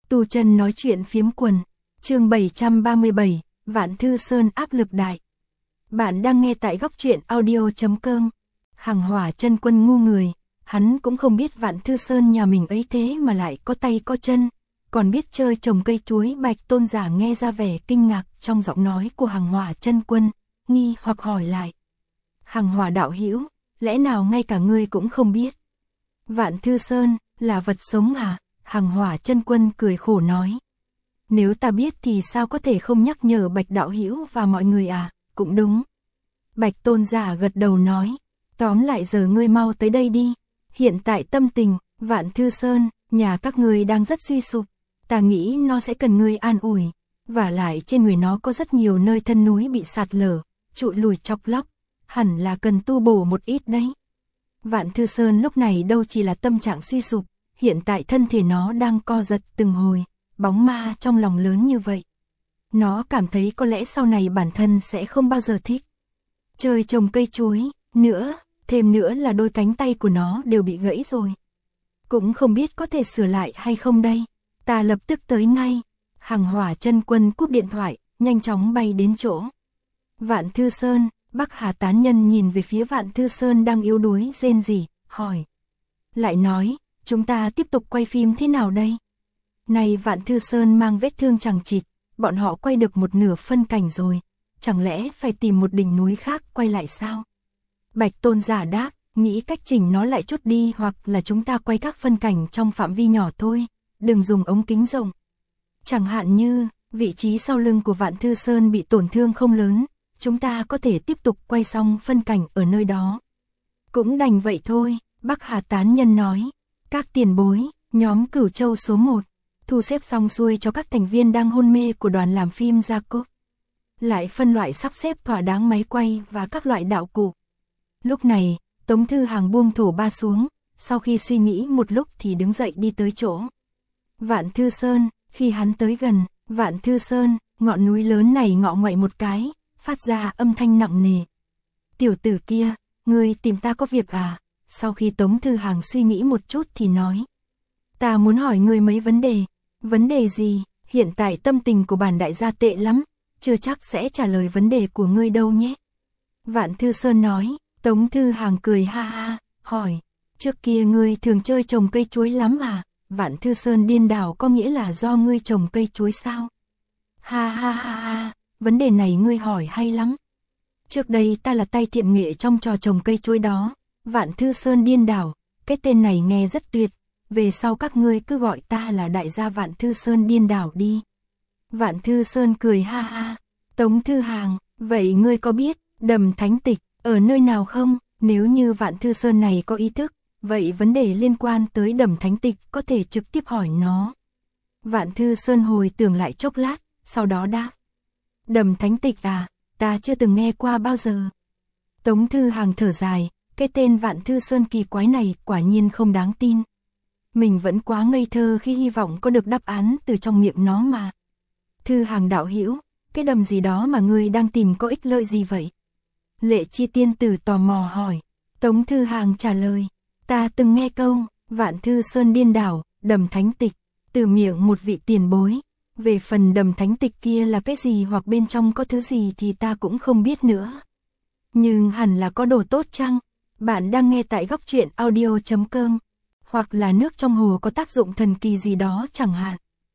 Tu chân nói chuyện phiếm quần, chương 737, Vạn Thư Sơn áp lực đại. Bạn đang nghe tại góc truyện audio.com. Hàng Hỏa chân quân ngu người, hắn cũng không biết Vạn Thư Sơn nhà mình ấy thế mà lại có tay có chân, còn biết chơi trồng cây chuối. Bạch Tôn giả nghe ra vẻ kinh ngạc trong giọng nói của Hàng Hỏa chân quân, nghi hoặc hỏi lại. Hàng Hỏa đạo hữu, lẽ nào ngay cả ngươi cũng không biết? Vạn Thư Sơn là vật sống à? Hàng Hỏa chân quân cười khổ nói. Nếu ta biết thì sao có thể không nhắc nhở Bạch đạo hữu và mọi người à? Cũng đúng. Bạch Tôn giả gật đầu nói. Tóm lại giờ ngươi mau tới đây đi. Hiện tại tâm tình, Vạn Thư Sơn, nhà các ngươi đang rất suy sụp. Ta nghĩ nó sẽ cần ngươi an ủi. Vả lại trên người nó có rất nhiều nơi thân núi bị sạt lở, trụi lùi chọc lóc. Hẳn là cần tu bổ một ít đấy. Vạn Thư Sơn lúc này đâu chỉ là tâm trạng suy sụp. Hiện tại thân thể nó đang co giật từng hồi, bóng ma trong lòng lớn như vậy. Nó cảm thấy có lẽ sau này bản thân sẽ không bao giờ thích chơi trồng cây chuối nữa, thêm nữa là đôi cánh tay của nó đều bị gãy rồi. Cũng không biết có thể sửa lại hay không đây. Ta lập tức tới ngay. Hàng Hỏa chân quân cúp điện thoại, nhanh chóng bay đến chỗ Vạn Thư Sơn. Bắc Hà tán nhân nhìn về phía Vạn Thư Sơn đang yếu đuối rên rỉ, hỏi. Lại nói, chúng ta tiếp tục quay phim thế nào đây? Này Vạn Thư Sơn mang vết thương chằng chịt, bọn họ quay được một nửa phân cảnh rồi, chẳng lẽ phải tìm một đỉnh núi khác quay lại sao? Bạch Tôn giả đáp, nghĩ cách chỉnh nó lại chút đi, hoặc là chúng ta quay các phân cảnh trong phạm vi nhỏ thôi, đừng dùng ống kính rộng. Chẳng hạn như, vị trí sau lưng của Vạn Thư Sơn bị tổn thương không lớn, chúng ta có thể tiếp tục quay xong phân cảnh ở nơi đó. Cũng đành vậy thôi, Bắc Hà tán nhân nói. Các tiền bối, nhóm Cửu Châu số 1, thu xếp xong xuôi cho các thành viên đang hôn mê của đoàn làm phim Jacob. Lại phân loại sắp xếp thỏa đáng máy quay và các loại đạo cụ. Lúc này, Tống Thư Hàng buông thổ ba xuống, sau khi suy nghĩ một lúc thì đứng dậy đi tới chỗ Vạn Thư Sơn. Khi hắn tới gần Vạn Thư Sơn, ngọn núi lớn này ngọ ngoại một cái, phát ra âm thanh nặng nề. Tiểu tử kia, ngươi tìm ta có việc à? Sau khi Tống Thư Hàng suy nghĩ một chút thì nói. Ta muốn hỏi ngươi mấy vấn đề. Vấn đề gì? Hiện tại tâm tình của bản đại gia tệ lắm, chưa chắc sẽ trả lời vấn đề của ngươi đâu nhé. Vạn Thư Sơn nói. Tống Thư Hàng cười ha ha, hỏi. Trước kia ngươi thường chơi trồng cây chuối lắm à? Vạn Thư Sơn điên đảo có nghĩa là do ngươi trồng cây chuối sao? Ha ha ha ha, vấn đề này ngươi hỏi hay lắm. Trước đây ta là tay thiện nghệ trong trò trồng cây chuối đó. Vạn Thư Sơn điên đảo, cái tên này nghe rất tuyệt, về sau các ngươi cứ gọi ta là đại gia Vạn Thư Sơn điên đảo đi. Vạn Thư Sơn cười ha ha. Tống Thư Hàng, vậy ngươi có biết Đầm Thánh Tịch ở nơi nào không? Nếu như Vạn Thư Sơn này có ý thức, vậy vấn đề liên quan tới Đầm Thánh Tịch có thể trực tiếp hỏi nó. Vạn Thư Sơn hồi tưởng lại chốc lát, sau đó đáp. Đầm Thánh Tịch à, ta chưa từng nghe qua bao giờ. Tống Thư Hàng thở dài. Cái tên Vạn Thư Sơn kỳ quái này quả nhiên không đáng tin. Mình vẫn quá ngây thơ khi hy vọng có được đáp án từ trong miệng nó mà. Thư Hàng đạo hữu, cái đầm gì đó mà ngươi đang tìm có ích lợi gì vậy? Lệ Chi tiên tử tò mò hỏi. Tống Thư Hàng trả lời. Ta từng nghe câu, Vạn Thư Sơn điên đảo, Đầm Thánh Tịch, từ miệng một vị tiền bối. Về phần Đầm Thánh Tịch kia là cái gì hoặc bên trong có thứ gì thì ta cũng không biết nữa. Nhưng hẳn là có đồ tốt chăng? Bạn đang nghe tại góc truyện audio.com. Hoặc là nước trong hồ có tác dụng thần kỳ gì đó chẳng hạn.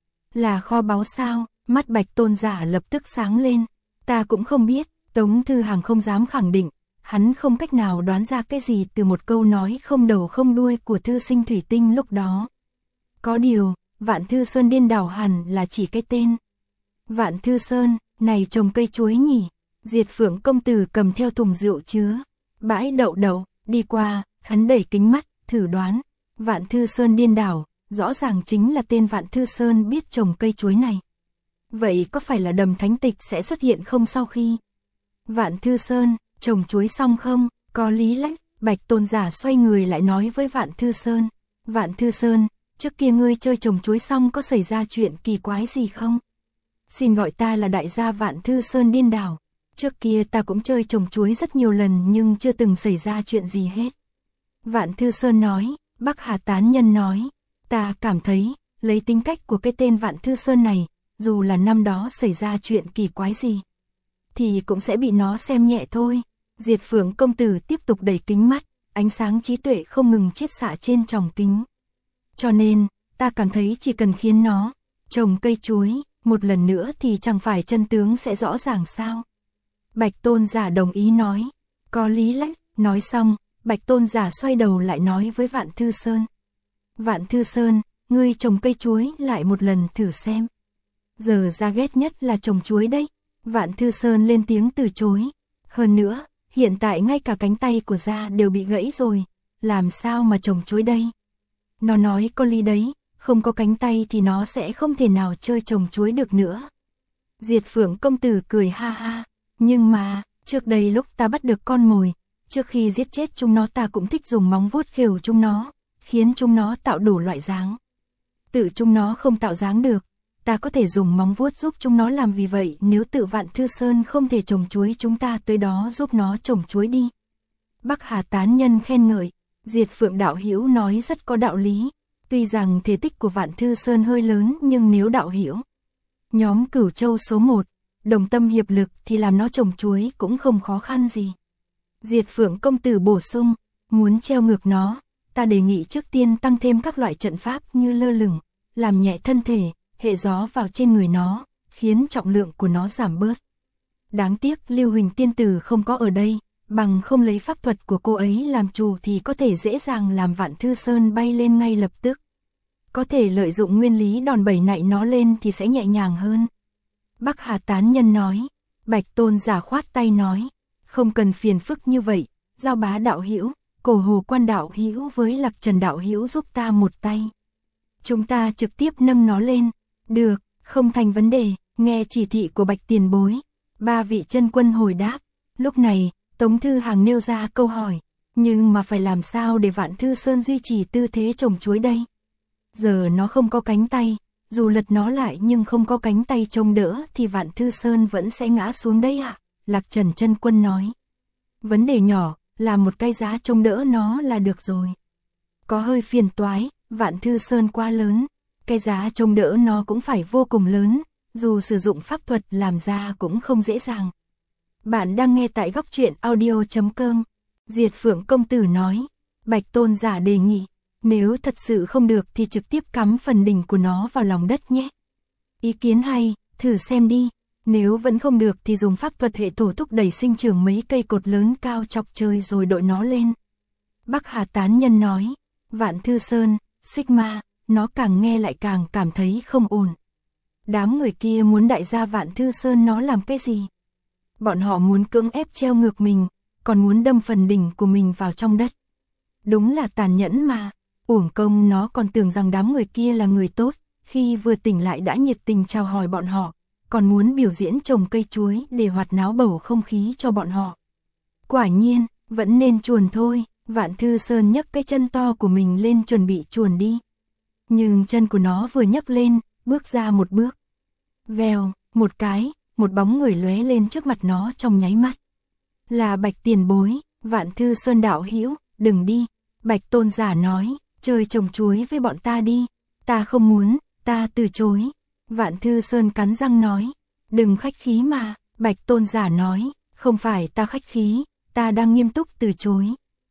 Là kho báu sao? Mắt Bạch Tôn giả lập tức sáng lên. Ta cũng không biết. Tống Thư Hàng không dám khẳng định. Hắn không cách nào đoán ra cái gì từ một câu nói không đầu không đuôi của thư sinh Thủy Tinh lúc đó. Có điều, Vạn Thư Sơn điên đảo hẳn là chỉ cái tên. Vạn Thư Sơn, này trồng cây chuối nhỉ? Diệt Phượng công tử cầm theo thùng rượu chứa bãi đậu đậu, đi qua, hắn đẩy kính mắt, thử đoán. Vạn Thư Sơn điên đảo, rõ ràng chính là tên Vạn Thư Sơn biết trồng cây chuối này. Vậy có phải là Đầm Thánh Tịch sẽ xuất hiện không sau khi Vạn Thư Sơn trồng chuối xong không? Có lý lắm. Bạch Tôn giả xoay người lại nói với Vạn Thư Sơn. Vạn Thư Sơn, trước kia ngươi chơi trồng chuối xong có xảy ra chuyện kỳ quái gì không? Xin gọi ta là đại gia Vạn Thư Sơn điên đảo. Trước kia ta cũng chơi trồng chuối rất nhiều lần nhưng chưa từng xảy ra chuyện gì hết. Vạn Thư Sơn nói. Bắc Hà tán nhân nói. Ta cảm thấy, lấy tính cách của cái tên Vạn Thư Sơn này, dù là năm đó xảy ra chuyện kỳ quái gì, thì cũng sẽ bị nó xem nhẹ thôi. Diệt Phượng công tử tiếp tục đẩy kính mắt, ánh sáng trí tuệ không ngừng chiết xạ trên tròng kính. Cho nên, ta cảm thấy chỉ cần khiến nó trồng cây chuối, một lần nữa thì chẳng phải chân tướng sẽ rõ ràng sao? Bạch Tôn giả đồng ý nói, có lý lắm. Nói xong, Bạch Tôn giả xoay đầu lại nói với Vạn Thư Sơn. Vạn Thư Sơn, ngươi trồng cây chuối lại một lần thử xem. Giờ ra ghét nhất là trồng chuối đấy. Vạn Thư Sơn lên tiếng từ chối. Hơn nữa, hiện tại ngay cả cánh tay của gia đều bị gãy rồi, làm sao mà trồng chuối đây? Nó nói có lý đấy, không có cánh tay thì nó sẽ không thể nào chơi trồng chuối được nữa. Diệt Phượng công tử cười ha ha, nhưng mà, trước đây lúc ta bắt được con mồi, trước khi giết chết chúng nó ta cũng thích dùng móng vuốt khều chúng nó, khiến chúng nó tạo đủ loại dáng. Tự chúng nó không tạo dáng được, ta có thể dùng móng vuốt giúp chúng nó làm, vì vậy nếu tự Vạn Thư Sơn không thể trồng chuối chúng ta tới đó giúp nó trồng chuối đi. Bắc Hà tán nhân khen ngợi, Diệt Phượng đạo hữu nói rất có đạo lý, tuy rằng thể tích của Vạn Thư Sơn hơi lớn nhưng nếu đạo hữu nhóm Cửu Châu số 1, đồng tâm hiệp lực thì làm nó trồng chuối cũng không khó khăn gì. Diệt Phượng công tử bổ sung, muốn treo ngược nó, ta đề nghị trước tiên tăng thêm các loại trận pháp như lơ lửng, làm nhẹ thân thể, hệ gió vào trên người nó, khiến trọng lượng của nó giảm bớt. Đáng tiếc Lưu Huỳnh tiên tử không có ở đây, bằng không lấy pháp thuật của cô ấy làm chủ thì có thể dễ dàng làm Vạn Thư Sơn bay lên ngay lập tức. Có thể lợi dụng nguyên lý đòn bẩy nạy nó lên thì sẽ nhẹ nhàng hơn. Bắc Hà tán nhân nói, Bạch Tôn giả khoát tay nói, không cần phiền phức như vậy, Giao Bá đạo hữu, Cổ Hồ Quan đạo hữu với Lạc Trần đạo hữu giúp ta một tay. Chúng ta trực tiếp nâng nó lên. Được, không thành vấn đề. Nghe chỉ thị của Bạch tiền bối, ba vị chân quân hồi đáp. Lúc này, Tống Thư Hàng nêu ra câu hỏi, nhưng mà phải làm sao để Vạn Thư Sơn duy trì tư thế trồng chuối đây? Giờ nó không có cánh tay, dù lật nó lại nhưng không có cánh tay trông đỡ thì Vạn Thư Sơn vẫn sẽ ngã xuống đấy ạ. Lạc Trần chân quân nói, vấn đề nhỏ, làm một cái giá trông đỡ nó là được rồi. Có hơi phiền toái, Vạn Thư Sơn quá lớn, cái giá trông đỡ nó cũng phải vô cùng lớn, dù sử dụng pháp thuật làm ra cũng không dễ dàng. Bạn đang nghe tại góc truyện audio.com. Diệt Phượng công tử nói, Bạch Tôn giả đề nghị, nếu thật sự không được thì trực tiếp cắm phần đỉnh của nó vào lòng đất nhé. Ý kiến hay, thử xem đi. Nếu vẫn không được thì dùng pháp thuật hệ thổ thúc đẩy sinh trưởng mấy cây cột lớn cao chọc trời rồi đội nó lên. Bắc Hà tán nhân nói, Vạn Thư Sơn, Sigma, nó càng nghe lại càng cảm thấy không ổn. Đám người kia muốn đại gia Vạn Thư Sơn nó làm cái gì? Bọn họ muốn cưỡng ép treo ngược mình, còn muốn đâm phần đỉnh của mình vào trong đất. Đúng là tàn nhẫn mà, uổng công nó còn tưởng rằng đám người kia là người tốt, khi vừa tỉnh lại đã nhiệt tình chào hỏi bọn họ, còn muốn biểu diễn trồng cây chuối để hoạt náo bầu không khí cho bọn họ. Quả nhiên, vẫn nên chuồn thôi. Vạn Thư Sơn nhấc cái chân to của mình lên chuẩn bị chuồn đi. Nhưng chân của nó vừa nhấc lên, bước ra một bước. Vèo, một cái, một bóng người lóe lên trước mặt nó trong nháy mắt. Là Bạch tiền bối, Vạn Thư Sơn đạo hữu, đừng đi. Bạch Tôn giả nói, chơi trồng chuối với bọn ta đi. Ta không muốn, ta từ chối. Vạn Thư Sơn cắn răng nói, đừng khách khí mà. Bạch Tôn giả nói, không phải ta khách khí, ta đang nghiêm túc từ chối.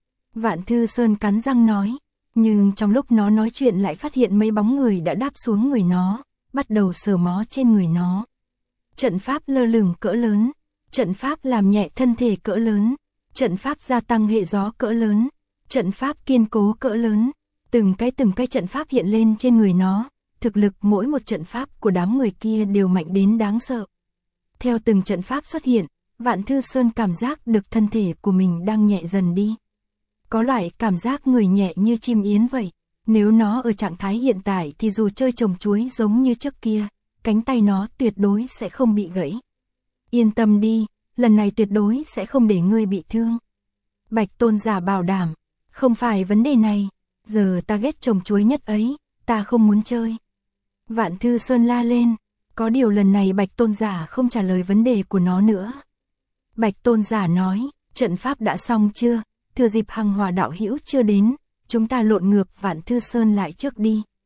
Vạn Thư Sơn cắn răng nói, nhưng trong lúc nó nói chuyện lại phát hiện mấy bóng người đã đáp xuống người nó, bắt đầu sờ mó trên người nó. Trận pháp lơ lửng cỡ lớn, trận pháp làm nhẹ thân thể cỡ lớn, trận pháp gia tăng hệ gió cỡ lớn, trận pháp kiên cố cỡ lớn, từng cái trận pháp hiện lên trên người nó, thực lực mỗi một trận pháp của đám người kia đều mạnh đến đáng sợ. Theo từng trận pháp xuất hiện, Vạn Thư Sơn cảm giác được thân thể của mình đang nhẹ dần đi. Có loại cảm giác người nhẹ như chim yến vậy. Nếu nó ở trạng thái hiện tại thì dù chơi trồng chuối giống như trước kia, cánh tay nó tuyệt đối sẽ không bị gãy. Yên tâm đi, lần này tuyệt đối sẽ không để ngươi bị thương. Bạch Tôn giả bảo đảm, không phải vấn đề này, giờ ta ghét trồng chuối nhất ấy, ta không muốn chơi. Vạn Thư Sơn la lên, có điều lần này Bạch Tôn giả không trả lời vấn đề của nó nữa. Bạch Tôn giả nói, trận pháp đã xong chưa? Thừa dịp Hằng Hòa đạo hữu chưa đến, chúng ta lộn ngược Vạn Thư Sơn lại trước đi.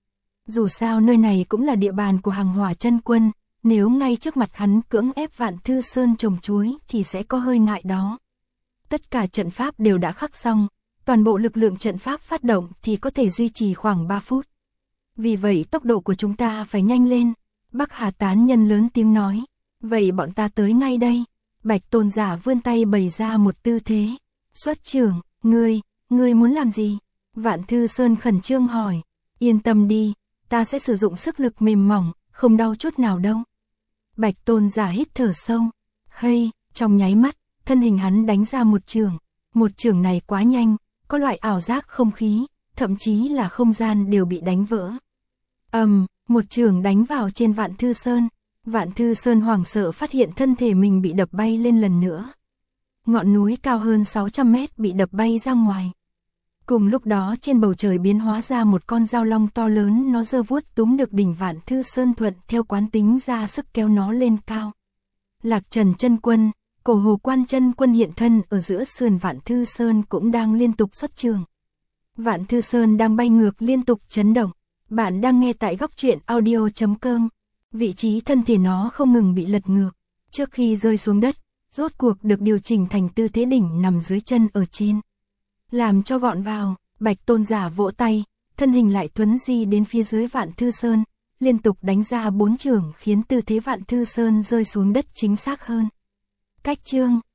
Dù sao nơi này cũng là địa bàn của Hằng Hỏa Chân Quân, nếu ngay trước mặt hắn cưỡng ép Vạn Thư Sơn trồng chuối thì sẽ có hơi ngại đó. Tất cả trận pháp đều đã khắc xong, toàn bộ lực lượng trận pháp phát động thì có thể duy trì khoảng 3 phút. Vì vậy tốc độ của chúng ta phải nhanh lên. Bắc Hà tán nhân lớn tiếng nói. Vậy bọn ta tới ngay đây. Bạch Tôn giả vươn tay bày ra một tư thế. Xuất trưởng, ngươi muốn làm gì? Vạn Thư Sơn khẩn trương hỏi. Yên tâm đi, ta sẽ sử dụng sức lực mềm mỏng, không đau chút nào đâu. Bạch Tôn giả hít thở sâu. Hay, trong nháy mắt, thân hình hắn đánh ra một chưởng. Một chưởng này quá nhanh, có loại ảo giác không khí, thậm chí là không gian đều bị đánh vỡ. Một chưởng đánh vào trên Vạn Thư Sơn. Vạn Thư Sơn hoảng sợ phát hiện thân thể mình bị đập bay lên lần nữa. Ngọn núi cao hơn 600 mét bị đập bay ra ngoài. Cùng lúc đó trên bầu trời biến hóa ra một con dao long to lớn, nó giơ vuốt túm được đỉnh Vạn Thư Sơn thuận theo quán tính ra sức kéo nó lên cao. Lạc Trần Chân Quân, Cổ Hồ Quan Chân Quân hiện thân ở giữa sườn Vạn Thư Sơn cũng đang liên tục xuất trường. Vạn Thư Sơn đang bay ngược liên tục chấn động. Bạn đang nghe tại góc truyện audio.com. Vị trí thân thể nó không ngừng bị lật ngược. Trước khi rơi xuống đất, rốt cuộc được điều chỉnh thành tư thế đỉnh nằm dưới chân ở trên. Làm cho gọn vào, Bạch Tôn giả vỗ tay, thân hình lại thuấn di đến phía dưới Vạn Thư Sơn, liên tục đánh ra 4 chưởng khiến tư thế Vạn Thư Sơn rơi xuống đất chính xác hơn. Cách chương